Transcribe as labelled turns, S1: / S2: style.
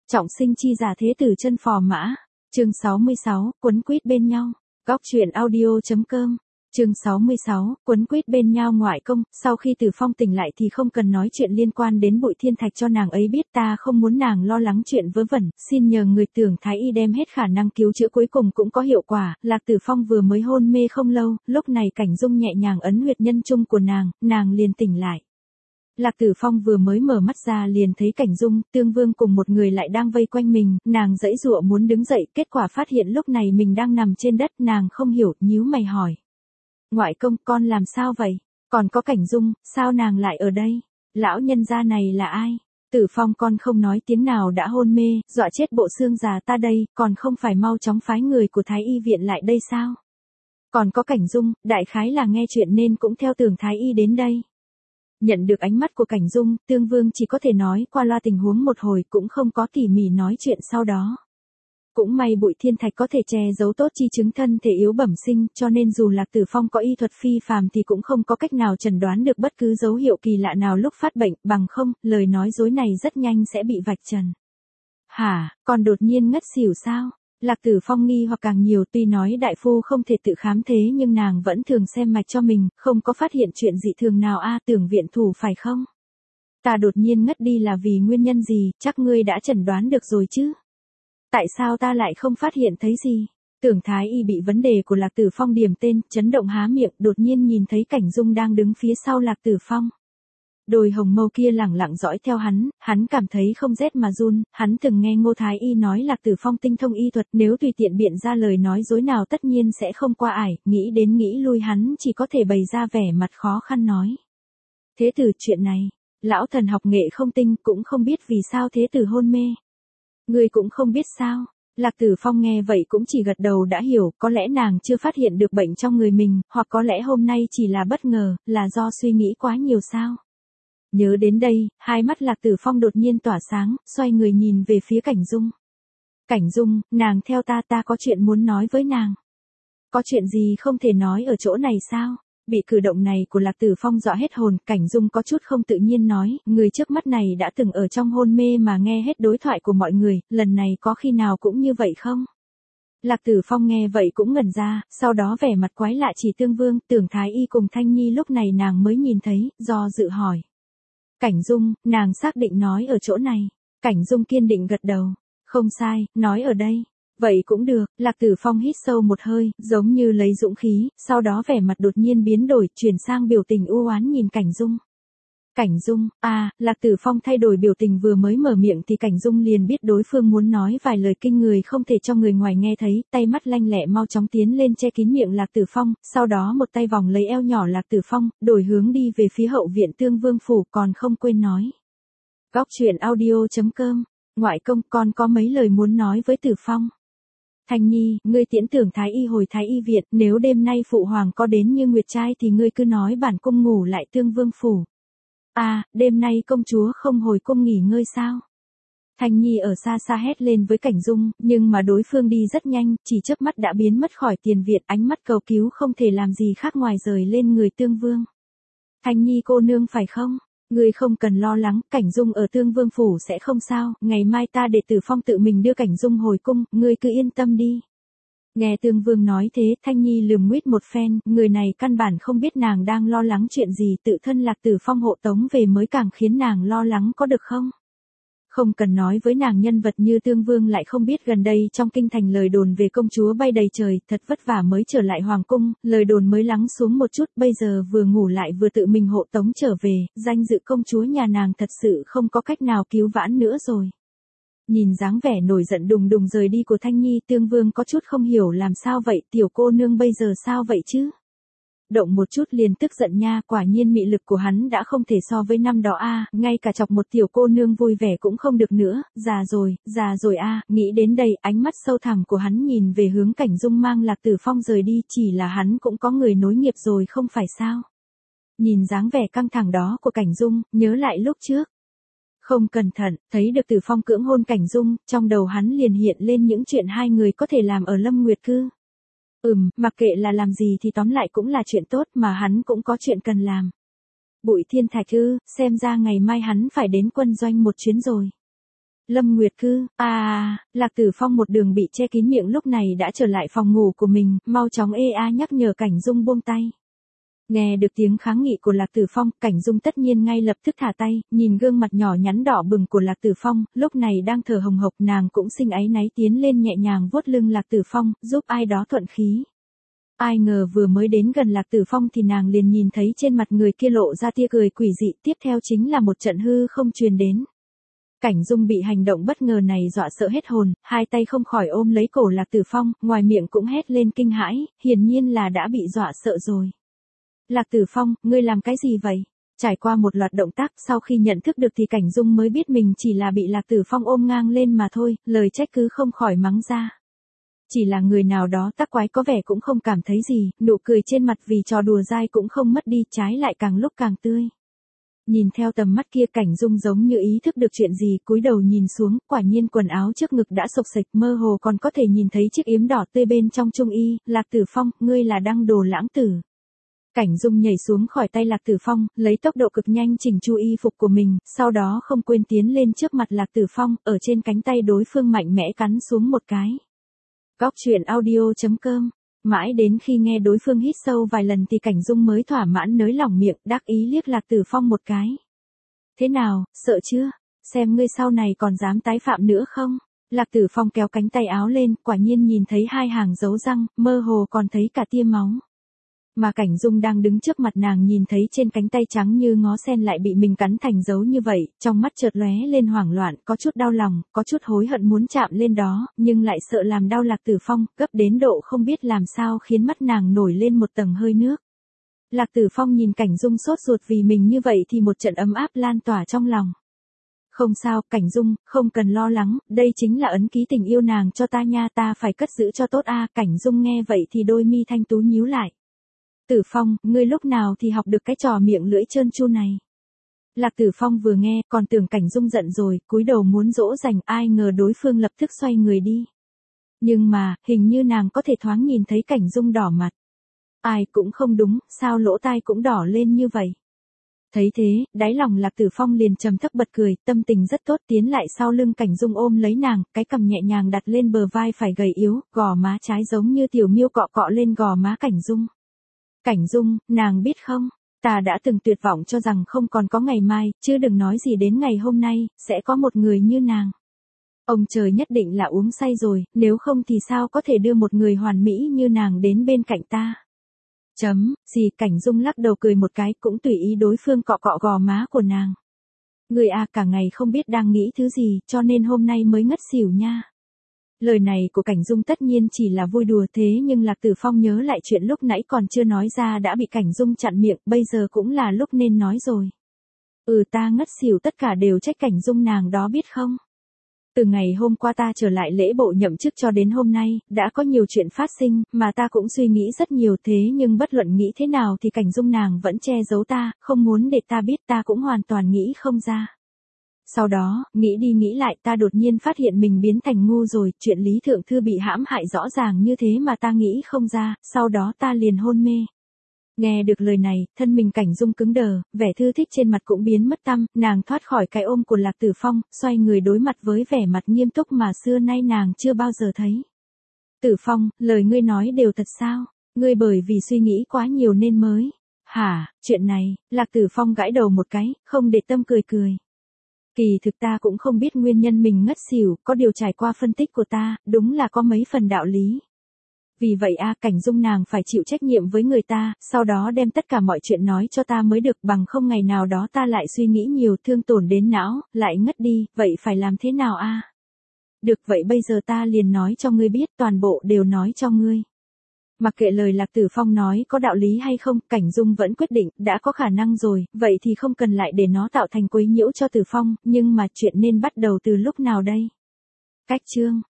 S1: Trọng sinh chi giả thế tử chân phò mã. Chương 66, quấn quýt bên nhau. Góc truyện audio.com. Chương 66, quấn quýt bên nhau ngoại công. Sau khi Từ Phong tỉnh lại thì không cần nói chuyện liên quan đến Bụi Thiên Thạch cho nàng ấy biết, ta không muốn nàng lo lắng chuyện vớ vẩn, xin nhờ người Tưởng Thái Y đem hết khả năng cứu chữa, cuối cùng cũng có hiệu quả. Lạc Tử Phong vừa mới hôn mê không lâu, lúc này Cảnh Dung nhẹ nhàng ấn huyệt nhân trung của nàng liền tỉnh lại. Lạc Tử Phong vừa mới mở mắt ra liền thấy Cảnh Dung, Tương Vương cùng một người lại đang vây quanh mình, nàng giãy giụa muốn đứng dậy, kết quả phát hiện lúc này mình đang nằm trên đất, nàng không hiểu, nhíu mày hỏi. Ngoại công, con làm sao vậy? Còn có Cảnh Dung, sao nàng lại ở đây? Lão nhân gia này là ai? Tử Phong, con không nói tiếng nào đã hôn mê, dọa chết bộ xương già ta đây, còn không phải mau chóng phái người của Thái Y viện lại đây sao? Còn có Cảnh Dung, đại khái là nghe chuyện nên cũng theo Tưởng Thái Y đến đây. Nhận được ánh mắt của Cảnh Dung, Tương Vương chỉ có thể nói qua loa tình huống một hồi, cũng không có tỉ mỉ nói chuyện sau đó. Cũng may Bụi Thiên Thạch có thể che giấu tốt chi chứng thân thể yếu bẩm sinh, cho nên dù Lạc Tử Phong có y thuật phi phàm thì cũng không có cách nào chẩn đoán được bất cứ dấu hiệu kỳ lạ nào lúc phát bệnh, bằng không, lời nói dối này rất nhanh sẽ bị vạch trần. Hả, còn đột nhiên ngất xỉu sao? Lạc Tử Phong nghi hoặc càng nhiều, tuy nói đại phu không thể tự khám thế nhưng nàng vẫn thường xem mạch cho mình, không có phát hiện chuyện dị thường nào. Tưởng viện thủ phải không? Ta đột nhiên ngất đi là vì nguyên nhân gì, chắc ngươi đã chẩn đoán được rồi chứ? Tại sao ta lại không phát hiện thấy gì? Tưởng Thái Y bị vấn đề của Lạc Tử Phong điểm tên, chấn động há miệng, đột nhiên nhìn thấy Cảnh Dung đang đứng phía sau Lạc Tử Phong. Đôi hồng mâu kia lẳng lặng dõi theo hắn cảm thấy không rét mà run, hắn từng nghe Ngô Thái Y nói Lạc Tử Phong tinh thông y thuật, nếu tùy tiện biện ra lời nói dối nào tất nhiên sẽ không qua ải, nghĩ đến nghĩ lui hắn chỉ có thể bày ra vẻ mặt khó khăn nói. Thế tử, chuyện này, lão thần học nghệ không tinh, cũng không biết vì sao thế tử hôn mê. Ngươi cũng không biết sao? Lạc Tử Phong nghe vậy cũng chỉ gật đầu đã hiểu, có lẽ nàng chưa phát hiện được bệnh trong người mình, hoặc có lẽ hôm nay chỉ là bất ngờ, là do suy nghĩ quá nhiều sao? Nhớ đến đây, hai mắt Lạc Tử Phong đột nhiên tỏa sáng, xoay người nhìn về phía Cảnh Dung. Cảnh Dung, nàng theo ta có chuyện muốn nói với nàng. Có chuyện gì không thể nói ở chỗ này sao? Bị cử động này của Lạc Tử Phong dọa hết hồn, Cảnh Dung có chút không tự nhiên nói, người trước mắt này đã từng ở trong hôn mê mà nghe hết đối thoại của mọi người, lần này có khi nào cũng như vậy không? Lạc Tử Phong nghe vậy cũng ngẩn ra, sau đó vẻ mặt quái lạ chỉ Tương Vương, Tưởng Thái Y cùng Thanh Nhi lúc này nàng mới nhìn thấy, do dự hỏi. Cảnh Dung, nàng xác định nói ở chỗ này. Cảnh Dung kiên định gật đầu. Không sai, nói ở đây. Vậy cũng được. Lạc Tử Phong hít sâu một hơi, giống như lấy dũng khí, sau đó vẻ mặt đột nhiên biến đổi, chuyển sang biểu tình u oán nhìn Cảnh Dung. Cảnh Dung, Lạc Tử Phong thay đổi biểu tình, vừa mới mở miệng thì Cảnh Dung liền biết đối phương muốn nói vài lời kinh người không thể cho người ngoài nghe thấy, tay mắt lanh lẹ mau chóng tiến lên che kín miệng Lạc Tử Phong, sau đó một tay vòng lấy eo nhỏ Lạc Tử Phong, đổi hướng đi về phía hậu viện Tương Vương phủ, còn không quên nói. Góc truyện audio.com, ngoại công, con có mấy lời muốn nói với Tử Phong. Thanh Nhi, ngươi tiễn Tưởng Thái Y hồi Thái Y viện, nếu đêm nay phụ hoàng có đến như nguyệt trai thì ngươi cứ nói bản cung ngủ lại Tương Vương phủ. Đêm nay công chúa không hồi cung nghỉ ngơi sao? Thanh Nhi ở xa xa hét lên với Cảnh Dung, nhưng mà đối phương đi rất nhanh, chỉ chớp mắt đã biến mất khỏi tiền viện, ánh mắt cầu cứu không thể làm gì khác ngoài rời lên người Tương Vương. Thanh Nhi cô nương phải không? Ngươi không cần lo lắng, Cảnh Dung ở Tương Vương phủ sẽ không sao, ngày mai ta để Tử Phong tự mình đưa Cảnh Dung hồi cung, ngươi cứ yên tâm đi. Nghe Tương Vương nói thế, Thanh Nhi lườm nguýt một phen, người này căn bản không biết nàng đang lo lắng chuyện gì, tự thân Lạc Tử Phong hộ tống về mới càng khiến nàng lo lắng, có được không? Không cần nói với nàng, nhân vật như Tương Vương lại không biết gần đây trong kinh thành lời đồn về công chúa bay đầy trời, thật vất vả mới trở lại hoàng cung, lời đồn mới lắng xuống một chút, bây giờ vừa ngủ lại vừa tự mình hộ tống trở về, danh dự công chúa nhà nàng thật sự không có cách nào cứu vãn nữa rồi. Nhìn dáng vẻ nổi giận đùng đùng rời đi của Thanh Nhi, Tương Vương có chút không hiểu làm sao vậy, tiểu cô nương bây giờ sao vậy chứ? Động một chút liền tức giận nha, quả nhiên mị lực của hắn đã không thể so với năm đó ngay cả chọc một tiểu cô nương vui vẻ cũng không được nữa, già rồi nghĩ đến đây, ánh mắt sâu thẳm của hắn nhìn về hướng Cảnh Dung mang Lạc Tử Phong rời đi, chỉ là hắn cũng có người nối nghiệp rồi không phải sao? Nhìn dáng vẻ căng thẳng đó của Cảnh Dung, nhớ lại lúc trước. Không cẩn thận, thấy được Tử Phong cưỡng hôn Cảnh Dung, trong đầu hắn liền hiện lên những chuyện hai người có thể làm ở Lâm Nguyệt Cư. Mặc kệ là làm gì thì tóm lại cũng là chuyện tốt mà hắn cũng có chuyện cần làm. Bụi Thiên Thạch xem ra ngày mai hắn phải đến quân doanh một chuyến rồi. Lâm Nguyệt Cư, Lạc Tử Phong một đường bị che kín miệng lúc này đã trở lại phòng ngủ của mình, mau chóng nhắc nhở Cảnh Dung buông tay. Nghe được tiếng kháng nghị của Lạc Tử Phong, Cảnh Dung tất nhiên ngay lập tức thả tay, nhìn gương mặt nhỏ nhắn đỏ bừng của Lạc Tử Phong, lúc này đang thở hồng hộc, nàng cũng sinh áy náy tiến lên nhẹ nhàng vuốt lưng Lạc Tử Phong, giúp ai đó thuận khí. Ai ngờ vừa mới đến gần Lạc Tử Phong thì nàng liền nhìn thấy trên mặt người kia lộ ra tia cười quỷ dị, tiếp theo chính là một trận hư không truyền đến. Cảnh Dung bị hành động bất ngờ này dọa sợ hết hồn, hai tay không khỏi ôm lấy cổ Lạc Tử Phong, ngoài miệng cũng hét lên kinh hãi, hiển nhiên là đã bị dọa sợ rồi. Lạc Tử Phong, ngươi làm cái gì vậy? Trải qua một loạt động tác, sau khi nhận thức được thì Cảnh Dung mới biết mình chỉ là bị Lạc Tử Phong ôm ngang lên mà thôi, lời trách cứ không khỏi mắng ra. Chỉ là người nào đó tác quái có vẻ cũng không cảm thấy gì, nụ cười trên mặt vì trò đùa dai cũng không mất đi, trái lại càng lúc càng tươi. Nhìn theo tầm mắt kia, Cảnh Dung giống như ý thức được chuyện gì, cúi đầu nhìn xuống, quả nhiên quần áo trước ngực đã xộc xệch, mơ hồ còn có thể nhìn thấy chiếc yếm đỏ tươi bên trong trung y. Lạc Tử Phong, ngươi là đăng đồ lãng tử. Cảnh Dung nhảy xuống khỏi tay Lạc Tử Phong, lấy tốc độ cực nhanh chỉnh chu y phục của mình, sau đó không quên tiến lên trước mặt Lạc Tử Phong, ở trên cánh tay đối phương mạnh mẽ cắn xuống một cái. Góc truyện audio.com. Mãi đến khi nghe đối phương hít sâu vài lần thì Cảnh Dung mới thỏa mãn nới lỏng miệng, đắc ý liếc Lạc Tử Phong một cái. Thế nào, sợ chưa? Xem ngươi sau này còn dám tái phạm nữa không? Lạc Tử Phong kéo cánh tay áo lên, quả nhiên nhìn thấy hai hàng dấu răng, mơ hồ còn thấy cả tia máu. Mà Cảnh Dung đang đứng trước mặt nàng nhìn thấy trên cánh tay trắng như ngó sen lại bị mình cắn thành dấu như vậy, trong mắt chợt lóe lên hoảng loạn, có chút đau lòng, có chút hối hận muốn chạm lên đó, nhưng lại sợ làm đau Lạc Tử Phong, gấp đến độ không biết làm sao khiến mắt nàng nổi lên một tầng hơi nước. Lạc Tử Phong nhìn Cảnh Dung sốt ruột vì mình như vậy thì một trận ấm áp lan tỏa trong lòng. Không sao, Cảnh Dung, không cần lo lắng, đây chính là ấn ký tình yêu nàng cho ta nha, ta phải cất giữ cho tốt a. Cảnh Dung nghe vậy thì đôi mi thanh tú nhíu lại. Tử Phong, ngươi lúc nào thì học được cái trò miệng lưỡi trơn tru này? Lạc Tử Phong vừa nghe, còn tưởng Cảnh Dung giận rồi, cúi đầu muốn dỗ dành, ai ngờ đối phương lập tức xoay người đi. Nhưng mà, hình như nàng có thể thoáng nhìn thấy Cảnh Dung đỏ mặt. Ai cũng không đúng, sao lỗ tai cũng đỏ lên như vậy? Thấy thế, đáy lòng Lạc Tử Phong liền trầm thấp bật cười, tâm tình rất tốt, tiến lại sau lưng Cảnh Dung ôm lấy nàng, cái cằm nhẹ nhàng đặt lên bờ vai phải gầy yếu, gò má trái giống như tiểu miêu cọ cọ lên gò má Cảnh Dung. Cảnh Dung, nàng biết không, ta đã từng tuyệt vọng cho rằng không còn có ngày mai, chứ đừng nói gì đến ngày hôm nay, sẽ có một người như nàng. Ông trời nhất định là uống say rồi, nếu không thì sao có thể đưa một người hoàn mỹ như nàng đến bên cạnh ta. Cảnh Dung lắc đầu cười một cái, cũng tùy ý đối phương cọ cọ gò má của nàng. Người cả ngày không biết đang nghĩ thứ gì, cho nên hôm nay mới ngất xỉu nha. Lời này của Cảnh Dung tất nhiên chỉ là vui đùa, thế nhưng Lạc Tử Phong nhớ lại chuyện lúc nãy còn chưa nói ra đã bị Cảnh Dung chặn miệng, bây giờ cũng là lúc nên nói rồi. Ta ngất xỉu tất cả đều trách Cảnh Dung nàng đó biết không? Từ ngày hôm qua ta trở lại lễ bộ nhậm chức cho đến hôm nay, đã có nhiều chuyện phát sinh, mà ta cũng suy nghĩ rất nhiều, thế nhưng bất luận nghĩ thế nào thì Cảnh Dung nàng vẫn che giấu ta, không muốn để ta biết, ta cũng hoàn toàn nghĩ không ra. Sau đó, nghĩ đi nghĩ lại, ta đột nhiên phát hiện mình biến thành ngu rồi, chuyện Lý Thượng Thư bị hãm hại rõ ràng như thế mà ta nghĩ không ra, sau đó ta liền hôn mê. Nghe được lời này, thân mình Cảnh Dung cứng đờ, vẻ thư thích trên mặt cũng biến mất tăm, nàng thoát khỏi cái ôm của Lạc Tử Phong, xoay người đối mặt với vẻ mặt nghiêm túc mà xưa nay nàng chưa bao giờ thấy. Tử Phong, lời ngươi nói đều thật sao? Ngươi bởi vì suy nghĩ quá nhiều nên mới. Hả, chuyện này, Lạc Tử Phong gãi đầu một cái, không để tâm cười cười. Kỳ thực ta cũng không biết nguyên nhân mình ngất xỉu, có điều trải qua phân tích của ta, đúng là có mấy phần đạo lý. Vì vậy Cảnh Dung nàng phải chịu trách nhiệm với người ta, sau đó đem tất cả mọi chuyện nói cho ta mới được, bằng không ngày nào đó ta lại suy nghĩ nhiều, thương tổn đến não, lại ngất đi, vậy phải làm thế nào Được, vậy bây giờ ta liền nói cho ngươi biết, toàn bộ đều nói cho ngươi. Mặc kệ lời Lạc Tử Phong nói có đạo lý hay không, Cảnh Dung vẫn quyết định, đã có khả năng rồi, vậy thì không cần lại để nó tạo thành quấy nhiễu cho Tử Phong, nhưng mà chuyện nên bắt đầu từ lúc nào đây? Cách chương